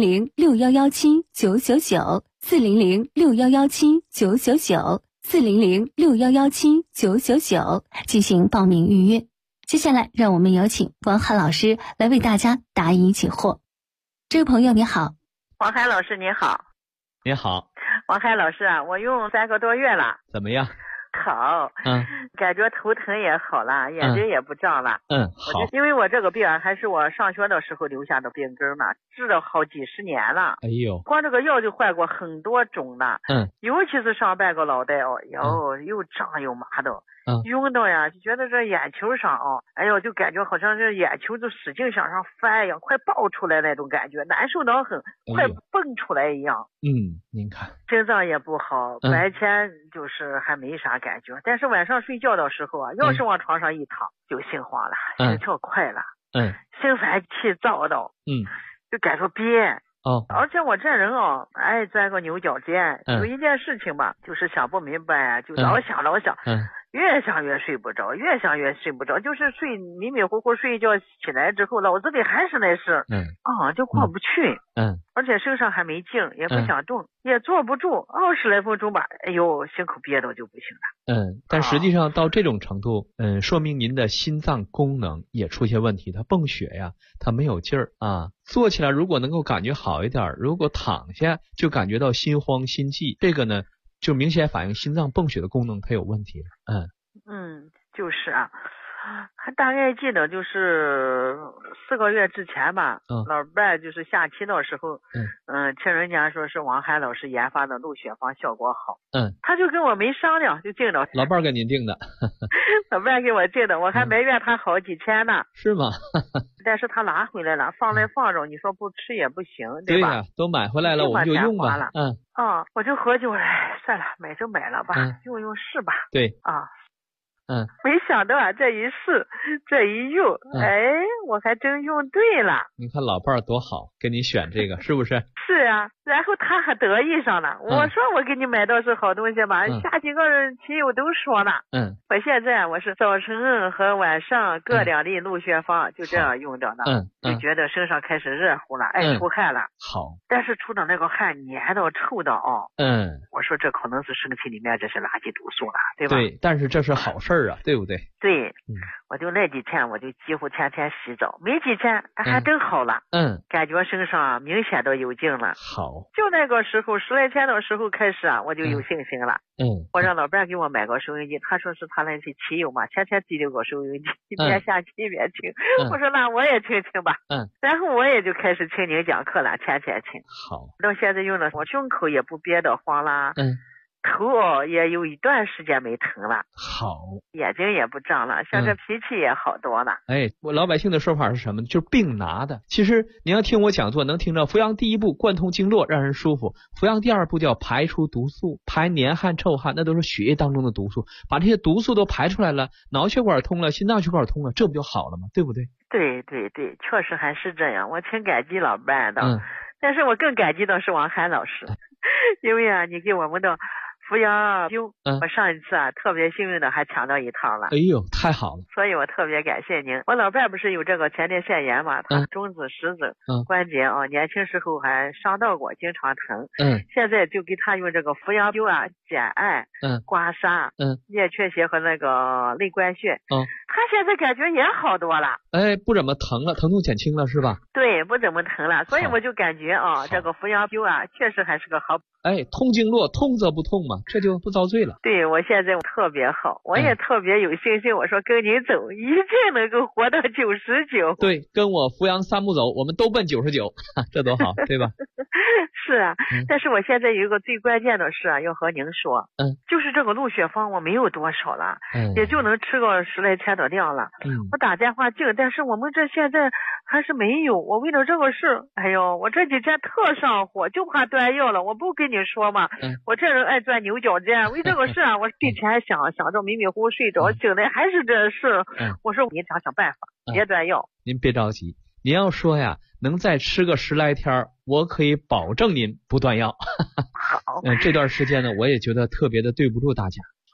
400-6117-999，400-6117-999，400-6117-999进行报名预约。接下来，让我们有请王涵老师来为大家答疑解惑。这位朋友你好。 王涵老师你好。 你好。 王涵老师啊，我用3个多月了。 怎么样？ 好。感觉头疼也好了，眼睛也不胀了。 好。 因为我这个病还是我上学的时候留下的病根嘛，治了好几十年了。 哎呦， 光这个药就换过很多种了。尤其是上半个脑袋又胀又麻的。晕的呀，就觉得这眼球上哎呦，就感觉好像这眼球就使劲向上翻一样，快爆出来那种感觉，难受得很，快蹦出来一样。 您看， 心脏也不好，白天就是还没啥感觉，但是晚上睡觉的时候啊，要是往床上一躺，就心慌了，心跳快了，心烦气躁的，就感觉憋。而且我这人爱钻个牛角尖，有一件事情吧，就是想不明白，就老想，越想越睡不着，越想越睡不着，就是迷迷糊糊睡一觉起来之后，脑子里还是那事，就过不去，而且身上还没劲，也不想动，也坐不住，20来分钟吧，哎呦，心口憋到就不行了。 但实际上到这种程度，说明您的心脏功能也出现问题，它泵血呀，它没有劲儿啊。坐起来如果能够感觉好一点，如果躺下就感觉到心慌心悸，这个呢就明显反映心脏泵血的功能它有问题了。 就是啊，还大概记得就是4个月之前吧，老伴就是下期的时候，听人家说是王涵老师研发的鹿血芳效果好，他就跟我没商量就订了。 老伴给您订的？ 老伴给我订的，我还埋怨他好几天呢。 是吗？ 但是他拿回来了，放着，你说不吃也不行，对吧？ 对呀，都买回来了，我们就用吧。 我就合计，算了，买就买了吧，用试吧。 对。 没想到这一试，这一用，我还真用对了。 你看老伴多好，给你选这个，是不是？ 是啊，然后他还得意上了。我说我给你买到是好东西吧，下几个人亲友都说了。我现在我是早晨和晚上各2粒鹿血芳，就这样用着呢。就觉得身上开始热乎了，出汗了。 好， 但是出的那个汗黏的臭的我说这可能是身体里面这是垃圾毒素了，对吧？ 对，但是这是好事啊，对不对？ 对，我就那几天我就几乎天天洗澡，没几天还真好了，感觉身上明显的有劲了。 好， 就那个时候10来天的时候开始啊，我就有信心了。我让老伴给我买个收音机，他说是他那些亲友嘛，天天提溜个收音机，一边下棋一边听。我说那我也听听吧。然后我也就开始听您讲课了，天天听。 好， 到现在用的我胸口也不憋得慌啦。头也有一段时间没疼了。 好， 眼睛也不胀了，像这脾气也好多了。 我老百姓的说法是什么呢？就是病拿的。其实您要听我讲座，能听到扶阳第一步贯通经络，让人舒服；扶阳第2步叫排出毒素，排黏汗臭汗，那都是血液当中的毒素，把这些毒素都排出来了，脑血管通了，心脏血管通了，这不就好了吗？对不对？ 对，确实还是这样，我挺感激老伴的。但是我更感激的是王涵老师，因为啊，你给我们的扶阳灸，我上一次啊特别幸运的还抢到1趟了。 哎呦，太好了！ 所以我特别感谢您。我老伴不是有这个前列腺炎嘛，他中指、食指、关节年轻时候还伤到过，经常疼。现在就给他用这个扶阳灸啊，减按、刮痧、颞阙穴和那个内关穴。他现在感觉也好多了。 不怎么疼了，疼痛减轻了是吧？ 对，不怎么疼了，所以我就感觉这个扶阳灸啊，确实还是个好。 通经络，通则不痛嘛，这就不遭罪了。 对，我现在特别好，我也特别有信心。我说跟您走，一定能够活到99。 对，跟我扶阳3步走，我们都奔99，这多好，对吧？ 是啊，但是我现在有一个最关键的事啊，要和您说，就是这个鹿血芳我没有多少了，也就能吃个10来天的量了。我打电话订，但是我们这现在还是没有。我为了这个事，我这几天特上火，就怕断药了。我不跟你说嘛，我这人爱钻牛角尖，为这个事啊，我睡前想着迷迷糊糊睡着，醒来还是这事。我说你想想办法，别断药。 您别着急，您要说呀，能再吃个10来天，我可以保证您不断药。 好， 这段时间呢，我也觉得特别的对不住大家。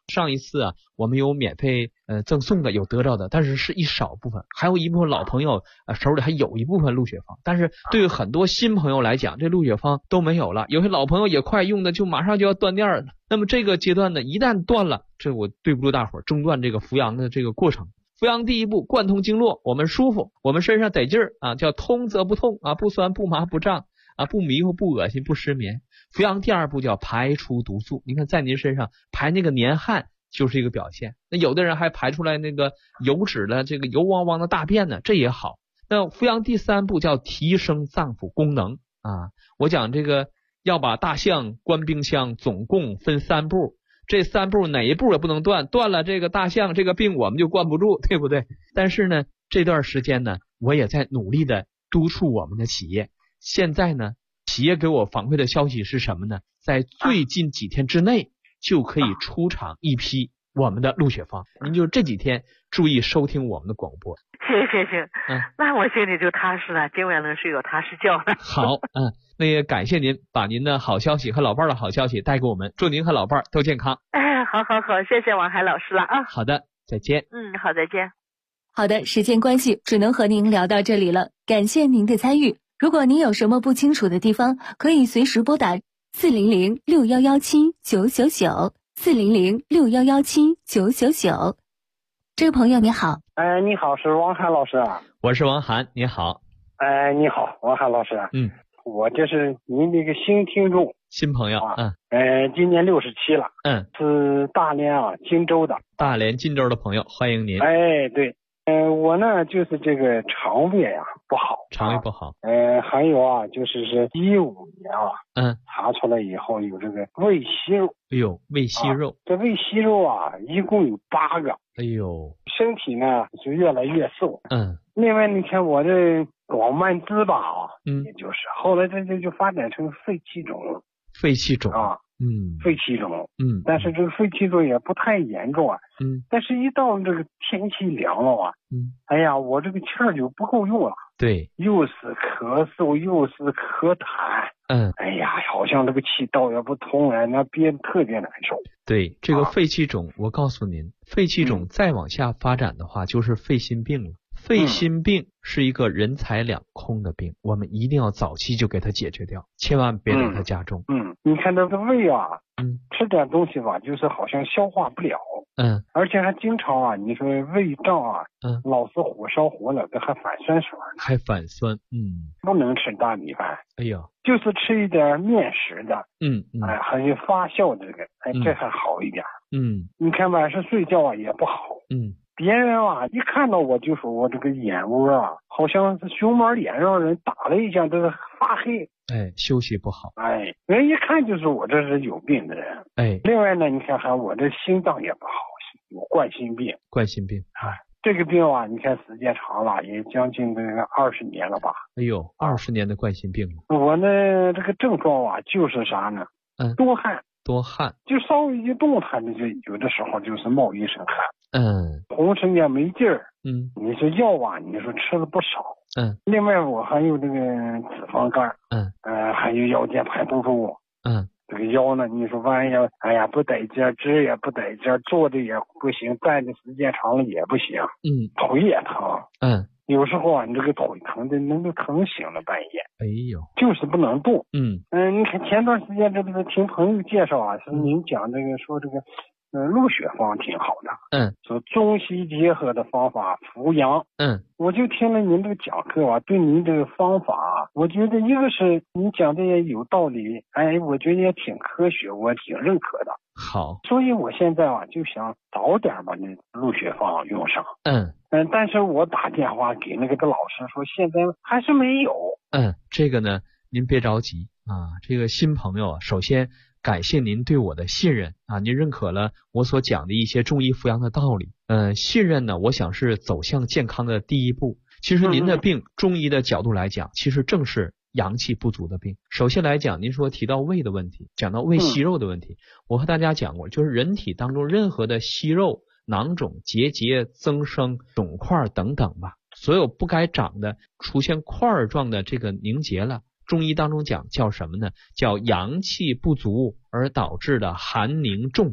上一次啊，我们有免费赠送的，有得着的，但是是一少部分，还有一部分老朋友手里还有一部分鹿血芳，但是对于很多新朋友来讲，这鹿血芳都没有了，有些老朋友也快用的就马上就要断电了。那么这个阶段呢，一旦断了，这我对不住大伙儿，中断这个扶阳的这个过程。扶阳第一步，贯通经络，我们舒服，我们身上得劲儿啊，叫通则不痛啊，不酸不麻不胀啊，不迷糊不恶心不失眠。扶阳第二步叫排出毒素，你看在您身上排那个年汗就是一个表现，那有的人还排出来那个油脂的这个油汪汪的大便呢，这也好。那扶阳第三步叫提升脏腑功能啊，我讲这个要把大象关冰箱总共分3步，这3步哪一步也不能断，断了这个大象这个病我们就关不住，对不对？但是呢，这段时间呢，我也在努力的督促我们的企业。现在呢，企业给我反馈的消息是什么呢？在最近几天之内就可以出厂一批我们的鹿血芳，您就这几天注意收听我们的广播。 行，那我心里就踏实了，今晚能睡个踏实觉了。 好，那也感谢您把您的好消息和老伴的好消息带给我们，祝您和老伴都健康。 好，谢谢王海老师了啊。 好的，再见。 好，再见。 好的，时间关系只能和您聊到这里了，感谢您的参与。如果您有什么不清楚的地方，可以随时拨打400-6117-999 400-6117-999。这位朋友你好。 你好，是王涵老师啊。 我是王涵，你好。 你好，王涵老师。我这是您这个新听众， 新朋友啊。 今年67了。是大连荆州的。 大连荆州的朋友，欢迎您。 对。我呢就是这个肠胃不好， 肠胃不好。 还有就是15年查出来以后有这个胃息肉。 哎呦，胃息肉。 这胃息肉一共有8个。 哎呦， 身体呢就越来越瘦。另外你看我这老慢支吧也就是后来这就发展成肺气肿了。 肺气肿肺气肿。但是这个肺气肿也不太严重但是一到这个天气凉了我这个气儿就不够用了。 对， 又是咳嗽又是咳痰。好像这个气道也不通那憋得特别难受。 对，这个肺气肿我告诉您，肺气肿再往下发展的话就是肺心病了。肺心病是一个人财两空的病，我们一定要早期就给它解决掉，千万别等它加重。 你看这个胃吃点东西就是好像消化不了。而且还经常你说胃胀老是火烧火燎的，还反酸水， 还反酸。 不能吃大米饭。 哎呀， 就是吃一点面食的。还有发酵这个这还好一点。你看晚上睡觉也不好。别人一看到我就说我这个眼窝好像是熊猫脸让人打了一下，这个发黑。 休息不好。 人一看就是我这是有病的人。另外呢，你看还我这心脏也不好，有冠心病。冠心病。这个病你看时间长了，也将近这个20年了吧。哎呦，20年的冠心病。我呢这个症状就是啥呢？多汗。就稍微一动弹就有的时候就是冒一身汗。浑身也没劲儿。你说药你说吃了不少。另外我还有这个脂肪肝。还有腰间盘突出。这个腰呢，你说万一不得劲，直也不得劲，坐的也不行，站的时间长了也不行。腿也疼。有时候你这个腿疼的能够疼醒了半夜。哎呦，就是不能动。你看前段时间这个听朋友介绍是您讲这个说这个鹿血芳挺好的。说中西结合的方法扶阳。我就听了您这个讲课对您这个方法我觉得一个是你讲的也有道理，我觉得也挺科学，我挺认可的。好，所以我现在就想早点把那鹿血芳用上。但是我打电话给那个老师说现在还是没有。这个呢您别着急这个新朋友首先感谢您对我的信任您认可了我所讲的一些中医扶阳的道理。信任呢我想是走向健康的第一步。其实您的病中医的角度来讲其实正是阳气不足的病。首先来讲您说提到胃的问题，讲到胃息肉的问题，我和大家讲过，就是人体当中任何的息肉、囊肿、结节、增生、肿块等等吧，所有不该长的出现块状的这个凝结了，中医当中讲叫什么呢？叫阳气不足而导致的寒凝重症。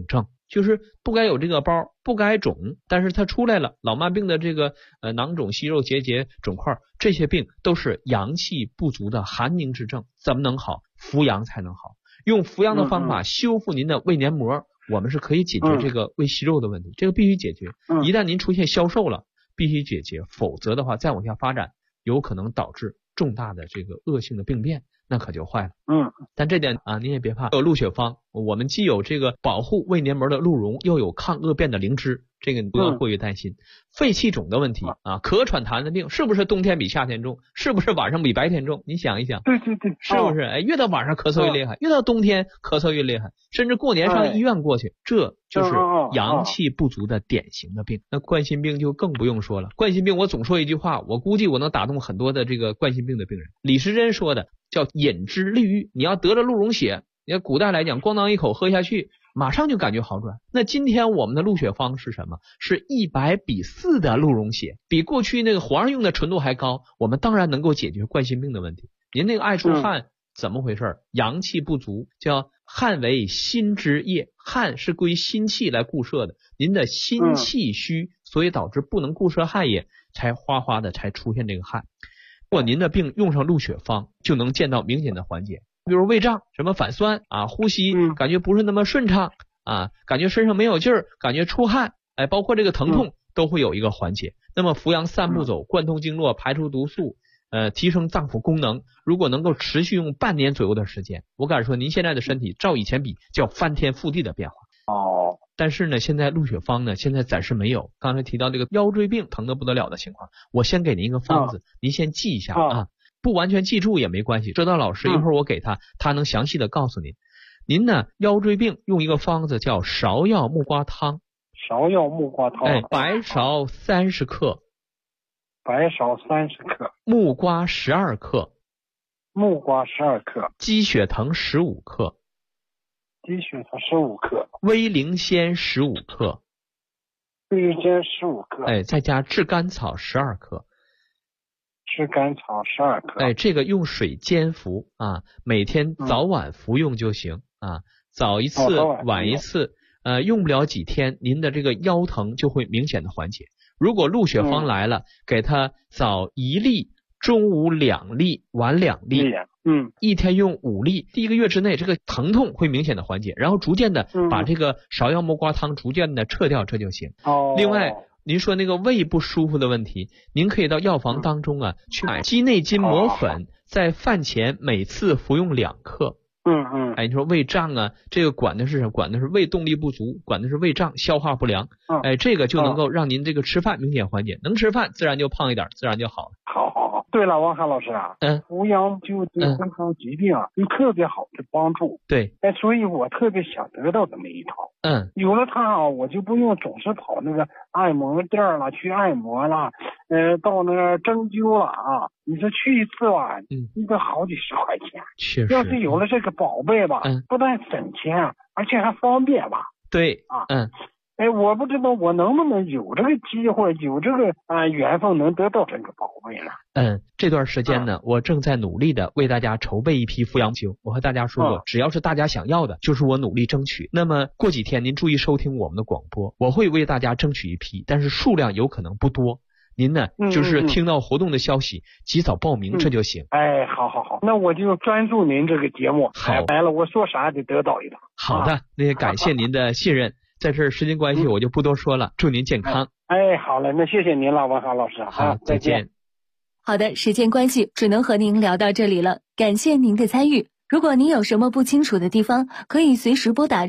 就是不该有这个包，不该肿，但是它出来了。老慢病的这个囊肿、息肉、结节、肿块，这些病都是阳气不足的寒凝之症，怎么能好？扶阳才能好。用扶阳的方法修复您的胃黏膜，我们是可以解决这个胃息肉的问题，这个必须解决。一旦您出现消瘦了，必须解决，否则的话再往下发展，有可能导致重大的这个恶性的病变，那可就坏了。但这点啊，您也别怕，有鹿血方，我们既有这个保护胃黏膜的鹿茸，又有抗恶变的灵芝，这个你不要过于担心。肺气肿的问题啊，咳喘痰的病，是不是冬天比夏天重？是不是晚上比白天重？你想一想， 对， 是不是？哎，越到晚上咳嗽越厉害，越到冬天咳嗽越厉害，甚至过年上医院过去，这就是阳气不足的典型的病。那冠心病就更不用说了，冠心病我总说一句话，我估计我能打动很多的这个冠心病的病人。李时珍说的叫饮之利郁，你要得了鹿茸血，你看古代来讲，咣当一口喝下去，马上就感觉好转。那今天我们的鹿血方是什么？是100:4的鹿茸血，比过去那个皇上用的纯度还高。我们当然能够解决冠心病的问题。您那个爱出汗，怎么回事？阳气不足，叫汗为心之液，汗是归心气来固摄的。您的心气虚，所以导致不能固摄汗液，才哗哗的才出现这个汗。如果您的病用上鹿血方，就能见到明显的缓解。比如胃胀、什么反酸啊，呼吸感觉不是那么顺畅啊，感觉身上没有劲儿，感觉出汗，哎，包括这个疼痛都会有一个缓解。那么扶阳3步走，贯通经络，排出毒素，提升脏腑功能，如果能够持续用半年左右的时间，我敢说您现在的身体照以前比叫翻天覆地的变化。但是呢，现在鹿血方呢，现在暂时没有。刚才提到这个腰椎病疼得不得了的情况，我先给您一个方子，您先记一下啊。不完全记住也没关系，知道老师一会儿我给他能详细的告诉您。您呢，腰椎病用一个方子叫芍药木瓜汤。 芍药木瓜汤， 白芍30克， 白芍30克， 木瓜12克， 木瓜12克， 鸡血藤15克， 鸡血藤15克， 威灵仙15克， 威灵仙15克， 再加炙甘草12克。 炙甘草12克， 这个用水煎服啊，每天早晚服用就行啊，早一次晚一次，用不了几天，您的这个腰疼就会明显的缓解。如果鹿血方来了，给他早1粒，中午2粒，晚2粒，一天用5粒，第1个月之内这个疼痛会明显的缓解，然后逐渐的把这个芍药木瓜汤逐渐的撤掉，这就行。另外您说那个胃不舒服的问题，您可以到药房当中去买鸡内金磨粉，在饭前每次服用2克。你说胃胀啊，这个管的是什么？管的是胃动力不足，管的是胃胀、消化不良。这个就能够让您这个吃饭明显缓解，能吃饭自然就胖一点，自然就好了。 好。对了，王涵老师啊，扶阳就对健康疾病有特别好的帮助。 对， 所以我特别想得到这么一套。有了它我就不用总是跑那个按摩店了，去按摩了，到那个针灸了啊。你说去一次吧，一个好几10块钱。 确实， 要是有了这个宝贝吧，不但省钱，而且还方便吧。 对啊，我不知道我能不能有这个机会，有这个缘分能得到这个宝贝呢？ 这段时间呢，我正在努力的为大家筹备一批扶阳灸。我和大家说过，只要是大家想要的，就是我努力争取。那么过几天您注意收听我们的广播，我会为大家争取一批，但是数量有可能不多。您呢，就是听到活动的消息，及早报名，这就行。 好，那我就专注您这个节目。 好， 来了，我说啥得得到一套。 好的，那也感谢您的信任。在这儿时间关系，我就不多说了。祝您健康。 好了，那谢谢您了，王涵老师。 好，再见。 好的，时间关系，只能和您聊到这里了。感谢您的参与。如果您有什么不清楚的地方，可以随时拨打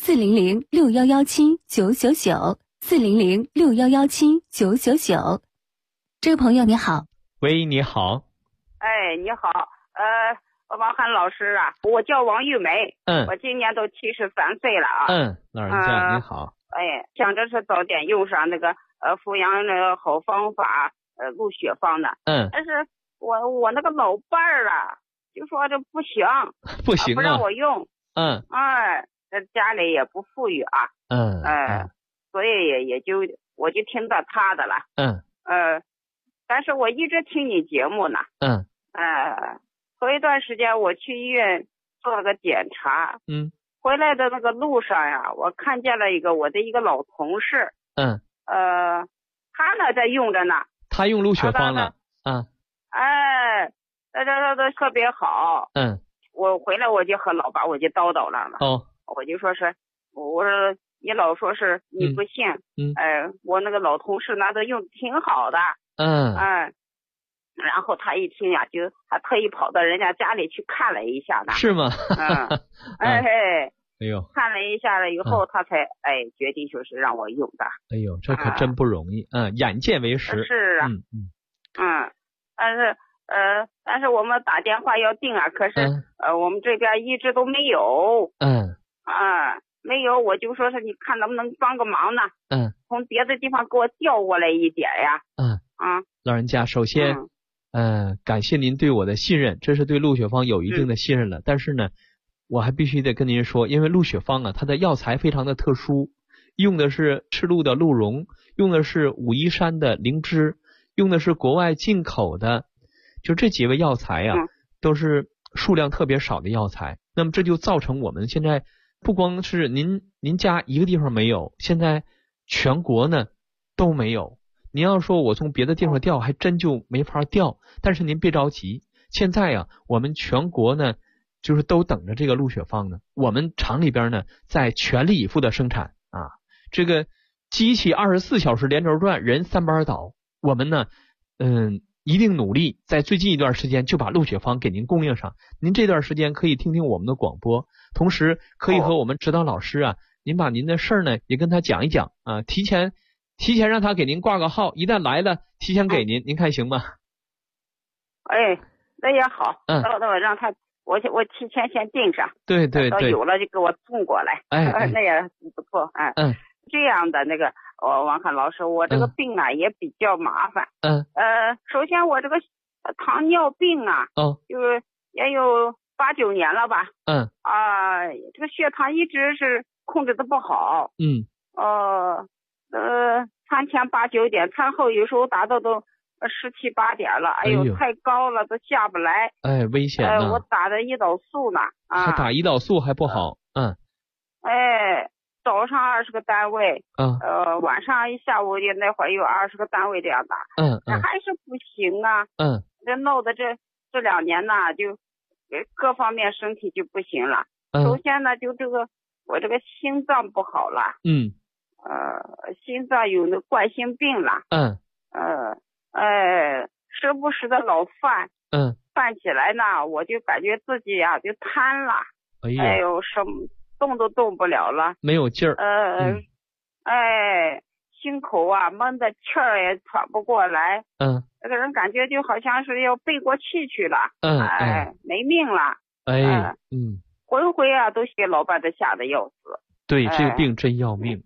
400-6117-999，400-6117-999。这位朋友你好。 喂，你好。 你好，王涵老师啊，我叫王玉梅，我今年都73岁了啊。 老人家你好。 想着是早点用上那个扶阳那个好方法，鹿血方的。但是我那个老伴儿就说这不行， 不行不让我用。 这家里也不富裕啊。所以我就听到他的了。但是我一直听你节目呢。头一段时间我去医院做了个检查。 回来的那个路上呀，我看见了我的一个老同事。他呢在用着呢。 他用鹿血芳了。 他都特别好。我回来我就和老爸我就叨叨了嘛。我就说是，我说你老说是你不信。我那个老同事那都用挺好的。然后他一听呀，就还特意跑到人家家里去看了一下呢。 是吗？ 哎呦，看了一下了以后，他才决定就是让我用的。 哎呦，这可真不容易。眼见为实。 是啊。但是我们打电话要订啊，可是我们这边一直都没有。没有，我就说是你看能不能帮个忙呢？从别的地方给我调过来一点呀。 老人家，首先感谢您对我的信任，这是对鹿血芳有一定的信任了。但是呢，我还必须得跟您说，因为鹿血芳啊，它的药材非常的特殊，用的是赤鹿的鹿茸，用的是武夷山的灵芝，用的是国外进口的，就这几味药材啊，都是数量特别少的药材。那么这就造成我们现在不光是您家一个地方没有，现在全国呢都没有。您要说我从别的地方调，还真就没法调。但是您别着急，现在啊，我们全国呢，就是都等着这个鹿血芳呢。我们厂里边呢，在全力以赴的生产啊，这个机器24小时连轴转，人3班倒。我们呢，一定努力，在最近一段时间就把鹿血芳给您供应上。您这段时间可以听听我们的广播，同时可以和我们指导老师啊，您把您的事儿呢也跟他讲一讲啊，提前让他给您挂个号，一旦来了提前给您，您看行吗？ 那也好。我让他我提前先订上。 对， 有了就给我送过来。那也不错。这样的那个王汉老师，我这个病啊也比较麻烦。首先我这个糖尿病啊，就是也有8、9年了吧。这个血糖一直是控制的不好。餐前8、9点，餐后有时候达到都17、8点了。哎呦，太高了都下不来。 危险呢。 我打的胰岛素呢。 还打胰岛素还不好。 早上20个单位。晚上一下午那会儿有20个单位这样打。这还是不行啊。这闹的这2年呢，就各方面身体就不行了。首先呢，就我这个心脏不好了。心脏有那冠心病了。时不时的老犯。犯起来呢，我就感觉自己呀就瘫了。什么动都动不了了， 没有劲儿。 心口啊闷的，气儿也喘不过来。这个人感觉就好像是要背过气去了。没命了。回回啊都给老伴子吓得要死。 对，这个病真要命。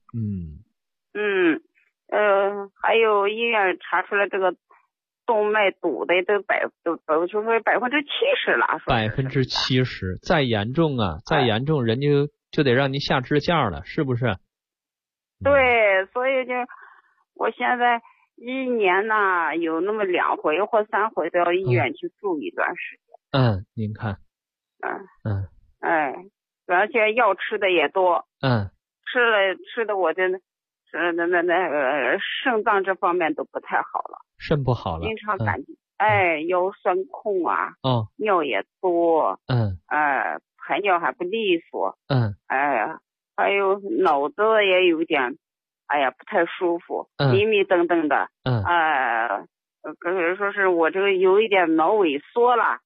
还有医院查出来这个动脉堵的都说70%了。 70%，再严重啊，再严重人就得让您下支架了，是不是？ 对，所以就我现在1年呢有那么2回或3回都要医院去住一段时间。您看。 而且药吃的也多。吃的我真的是那个肾脏这方面都不太好了， 肾不好了， 经常感觉腰酸痛啊。尿也多。排尿还不利索。还有脑子也有点不太舒服，迷迷瞪瞪的。可是说是我这个有一点脑萎缩了。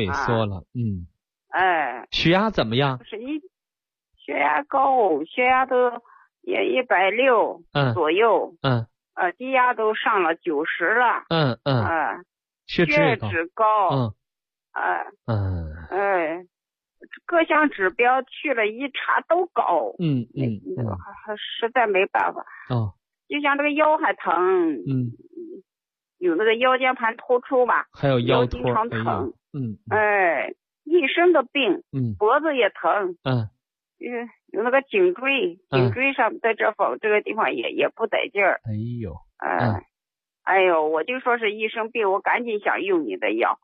血压怎么样？ 血压高，血压都也160左右。低压都上了90了。血脂高。各项指标去了一查都高。实在没办法。就像这个腰还疼。有那个腰间盘突出吧， 还有腰经常疼。一身的病。脖子也疼。有那个颈椎上在这个地方也不得劲儿。我就说是一生病，我赶紧想用你的药。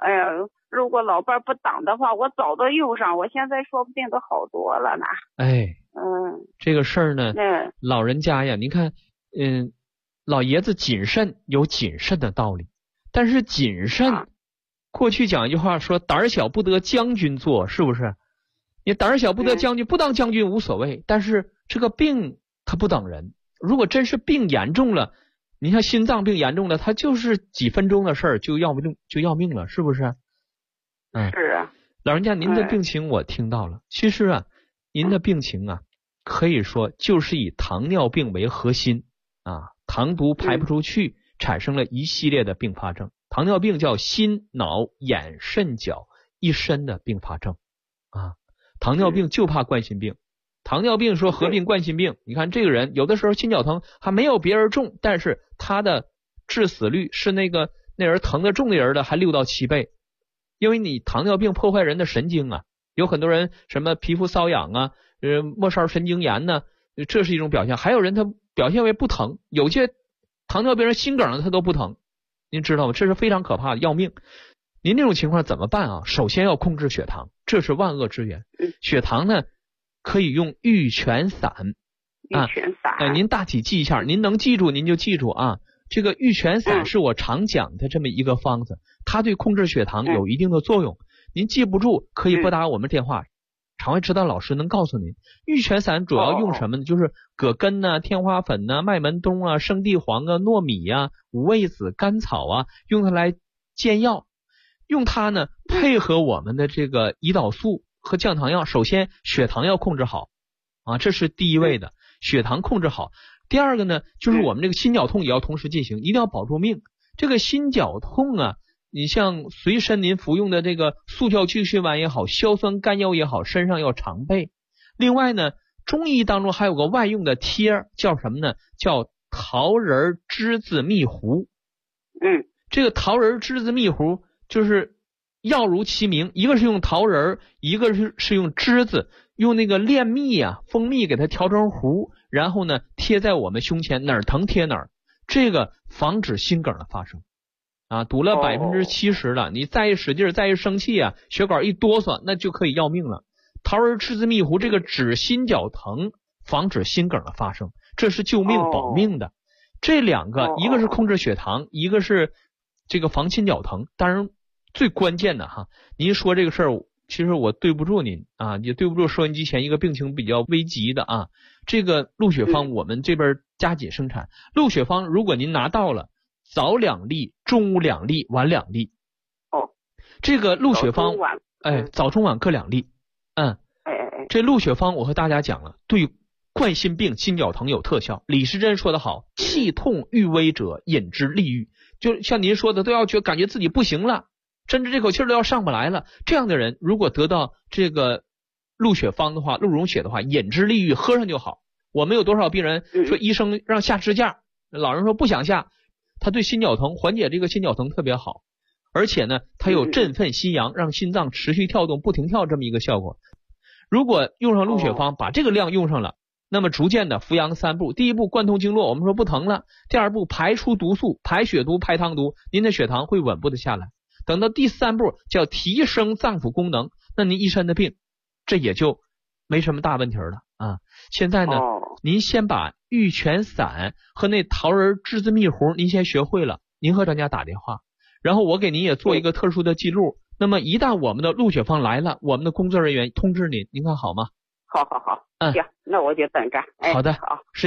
哎呀，如果老伴不挡的话，我早都用上，我现在说不定都好多了呢。 哎，这个事儿呢，老人家呀，您看，老爷子谨慎有谨慎的道理，但是谨慎，过去讲一句话说，胆小不得将军做，是不是？你胆小不得将军，不当将军无所谓，但是这个病它不等人，如果真是病严重了，你像心脏病严重了，它就是几分钟的事儿就要命了，是不是？ 是啊。 老人家，您的病情我听到了，其实啊，您的病情啊，可以说就是以糖尿病为核心啊，糖毒排不出去，产生了一系列的并发症。糖尿病叫心脑眼肾脚一身的并发症啊。糖尿病就怕冠心病，糖尿病说合并冠心病，你看这个人有的时候心绞疼还没有别人重，但是他的致死率是那人疼的重的人的还6到7倍，因为你糖尿病破坏人的神经啊，有很多人什么皮肤瘙痒啊，末梢神经炎呢，这是一种表现，还有人他表现为不疼，有些糖尿病人心梗他都不疼，您知道吗？这是非常可怕的，要命。您这种情况怎么办啊？首先要控制血糖，这是万恶之源。血糖呢，可以用玉泉散。 玉泉散。 您大体记一下，您能记住您就记住啊。这个玉泉散是我常讲的这么一个方子，它对控制血糖有一定的作用。您记不住可以拨打我们电话，肠胃指导老师能告诉您。玉泉散主要用什么呢？就是葛根啊、天花粉啊、麦门冬啊、生地黄啊、糯米啊、五味子、甘草啊，用它来煎药。用它呢配合我们的这个胰岛素和降糖药，首先血糖要控制好啊，这是第一位的，血糖控制好。第二个呢，就是我们这个心绞痛也要同时进行，一定要保住命。这个心绞痛啊，你像随身您服用的这个速效救心丸也好，硝酸甘药也好，身上要常备。另外呢，中医当中还有个外用的贴，叫什么呢？叫桃仁栀子蜜糊。这个桃仁栀子蜜糊就是药如其名，一个是用桃仁，一个是用栀子，用那个炼蜜啊，蜂蜜给它调成糊，然后呢贴在我们胸前，哪儿疼贴哪儿，这个防止心梗的发生啊，堵了70%了，你再一使劲再一生气啊，血管一哆嗦，那就可以要命了。桃仁栀子蜜糊这个止心绞疼，防止心梗的发生，这是救命保命的。这两个一个是控制血糖，一个是这个防心绞疼。当然最关键的哈，您说这个事儿，其实我对不住您啊，也对不住收音机前一个病情比较危急的啊。这个鹿血芳我们这边加紧生产，鹿血芳如果您拿到了，早2粒，中午2粒，晚2粒。这个鹿血芳，早中晚各2粒。这鹿血芳我和大家讲了，对冠心病、心绞疼有特效。李时珍说得好，气痛欲危者饮之利欲，就像您说的，都要感觉自己不行了，甚至这口气都要上不来了，这样的人如果得到这个鹿血芳的话，鹿茸血的话，饮之利欲，喝上就好。我们有多少病人说医生让下支架，老人说不想下，他对心绞疼缓解这个心绞疼特别好，而且呢它有振奋心阳，让心脏持续跳动不停跳这么一个效果。如果用上鹿血芳，把这个量用上了，那么逐渐的扶阳3步，第一步贯通经络，我们说不疼了，第二步排出毒素，排血毒排汤毒，您的血糖会稳步的下来，等到第3步叫提升脏腑功能，那您一身的病这也就没什么大问题了啊。现在呢您先把玉泉散和那桃仁栀子蜜糊您先学会了，您和专家打电话，然后我给您也做一个特殊的记录，那么一旦我们的鹿血芳来了，我们的工作人员通知您，您看好吗？ 好，行，那我就等着。 好的， 好。